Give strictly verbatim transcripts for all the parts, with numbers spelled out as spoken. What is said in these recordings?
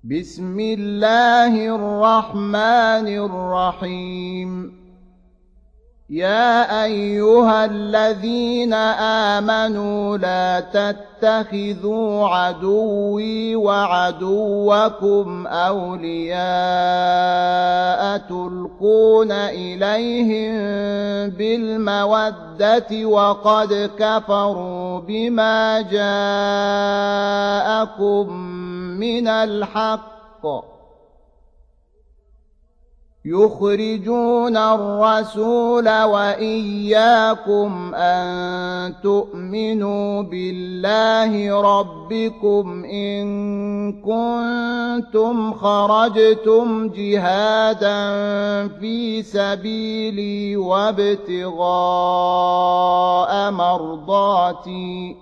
بسم الله الرحمن الرحيم. يا أيها الذين آمنوا لا تتخذوا عدوي وعدوكم أولياء تلقون إليهم بالمودة وقد كفروا بما جاءكم من الحق يخرجون الرسول وإياكم أن تؤمنوا بالله ربكم إن كنتم خرجتم جهادا في سبيلي وابتغاء مرضاتي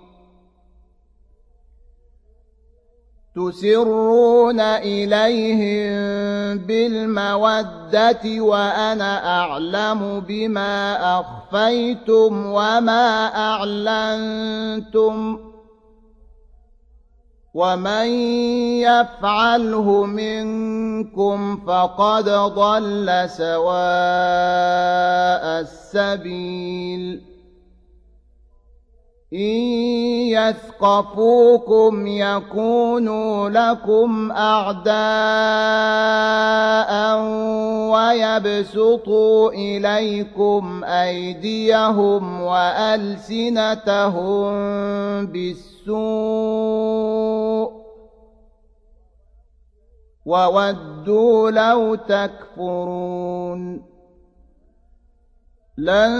تسرون إليهم بالمودة وأنا أعلم بما أخفيتم وما أعلنتم ومن يفعله منكم فقد ضل سواء السبيل. إن يثقفوكم يكونوا لكم أعداء ويبسطوا إليكم أيديهم وألسنتهم بالسوء وودوا لو تكفرون. لن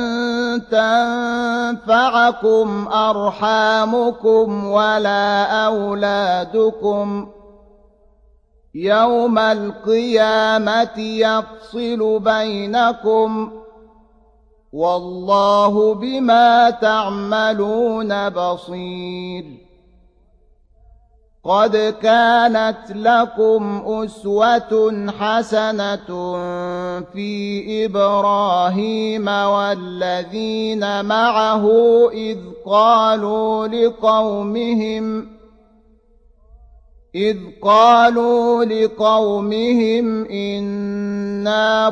تنفعكم أرحامكم ولا أولادكم يوم القيامة يفصل بينكم والله بما تعملون بصير. قد كانت لكم أسوة حسنة في إبراهيم والذين معه إذ قالوا لقومهم إذ قالوا لقومهم إنا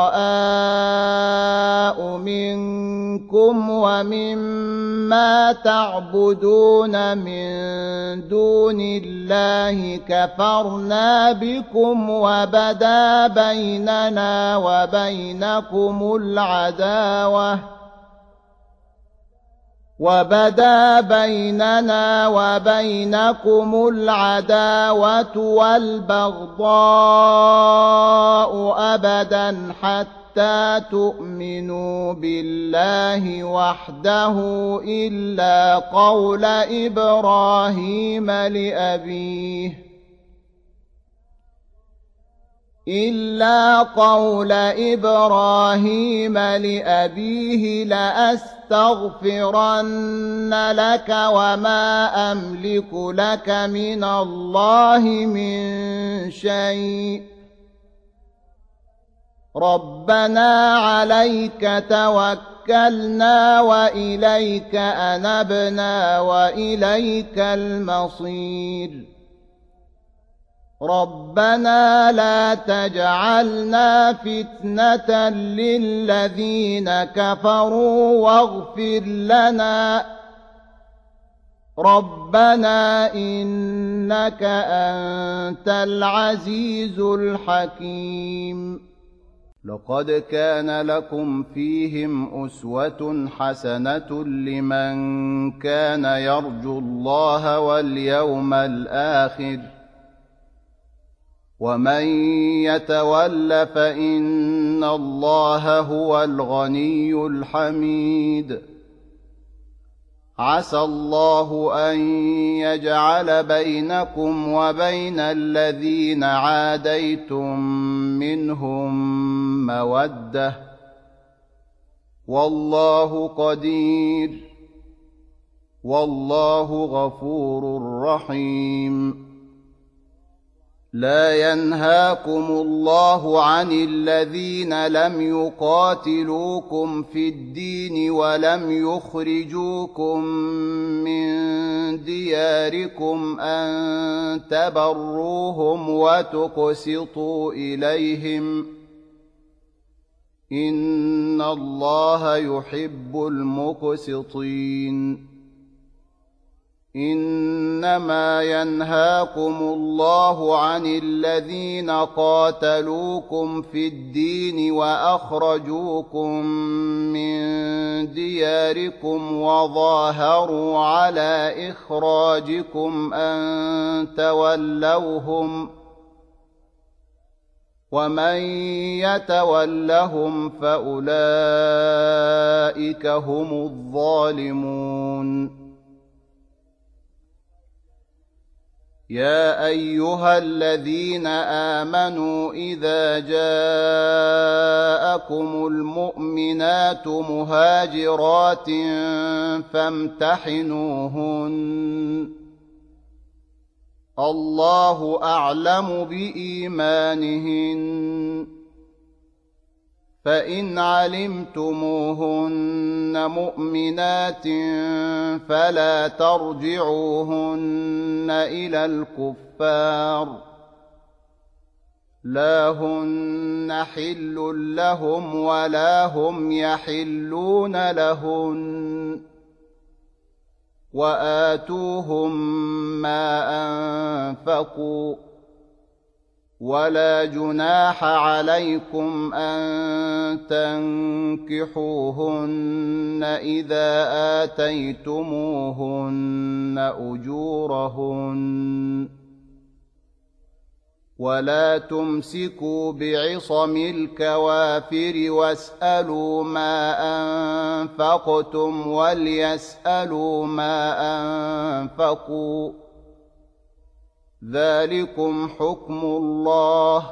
براء منكم ومما تعبدون من دون الله كفرنا بكم وبدا بيننا وبينكم العداوة وبدا بيننا وبينكم العداوة والبغضاء أبدا حتى تؤمنوا بالله وحده إلا قول إبراهيم لأبيه إلا قول إبراهيم لأبيه لأستغفرن لك وما أملك لك من الله من شيء ربنا عليك توكلنا وإليك أنبنا وإليك المصير. ربنا لا تجعلنا فتنة للذين كفروا واغفر لنا ربنا إنك أنت العزيز الحكيم. لقد كان لكم فيهم أسوة حسنة لمن كان يرجو الله واليوم الآخر ومن يتول فإن الله هو الغني الحميد. عسى الله أن يجعل بينكم وبين الذين عاديتم منهم مودة والله قدير والله غفور رحيم. لا ينهاكم الله عن الذين لم يقاتلوكم في الدين ولم يخرجوكم من دياركم أن تبروهم وتقسطوا إليهم إن الله يحب المقسطين إنما ينهاكم الله عن الذين قاتلوكم في الدين وأخرجوكم من دياركم وظاهروا على إخراجكم أن تولوهم ومن يتولهم فأولئك هم الظالمون يا أيها الذين آمنوا إذا جاءكم المؤمنات مهاجرات فامتحنوهن الله أعلم بإيمانهن فإن علمتموهن مؤمنات فلا ترجعوهن إلى الكفار لا هن حل لهم ولا هم يحلون لهن وآتوهم ما أنفقوا ولا جناح عليكم أن تنكحوهن إذا آتيتموهن أجورهن ولا تمسكوا بعصم الكوافر واسألوا ما أنفقتم وليسألوا ما أنفقوا ذلكم حكم الله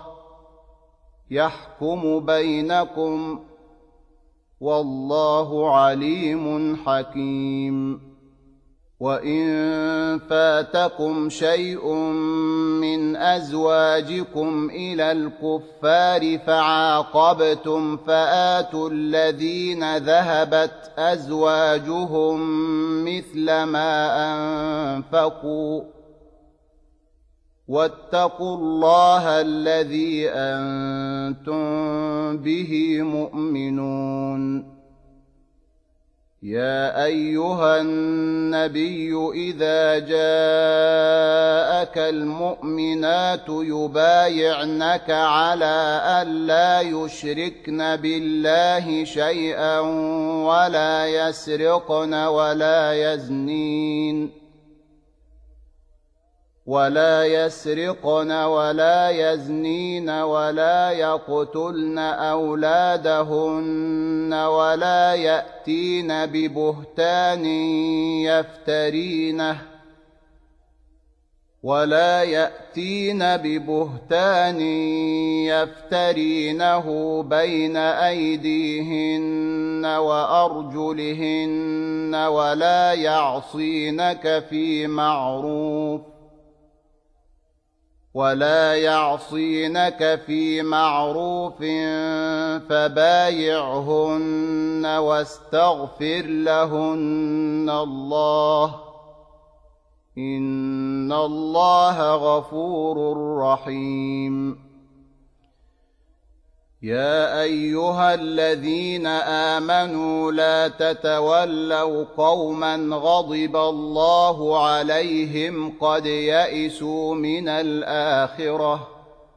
يحكم بينكم والله عليم حكيم وإن فاتكم شيء من أزواجكم إلى الكفار فعاقبتم فآتوا الذين ذهبت أزواجهم مثل ما أنفقوا واتقوا الله الذي أنتم به مؤمنون يا أيها النبي إذا جاءك المؤمنات يبايعنك على ألا يشركن بالله شيئا ولا يسرقن ولا يزنين ولا يسرقن ولا يزنين ولا يقتلن أولادهن ولا يأتين ببهتان يفترينه ولا يأتين ببهتان يفترينه بين أيديهن وأرجلهن ولا يعصينك في معروف ولا يعصينك في معروف فبايعهن واستغفر لهن الله إن الله غفور رحيم يا أيها الذين آمنوا لا تتولوا قوما غضب الله عليهم قد يئسوا من الآخرة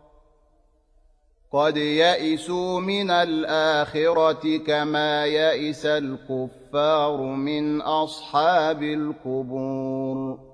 قد يئسوا من الآخرة كما يئس الكفار من أصحاب القبور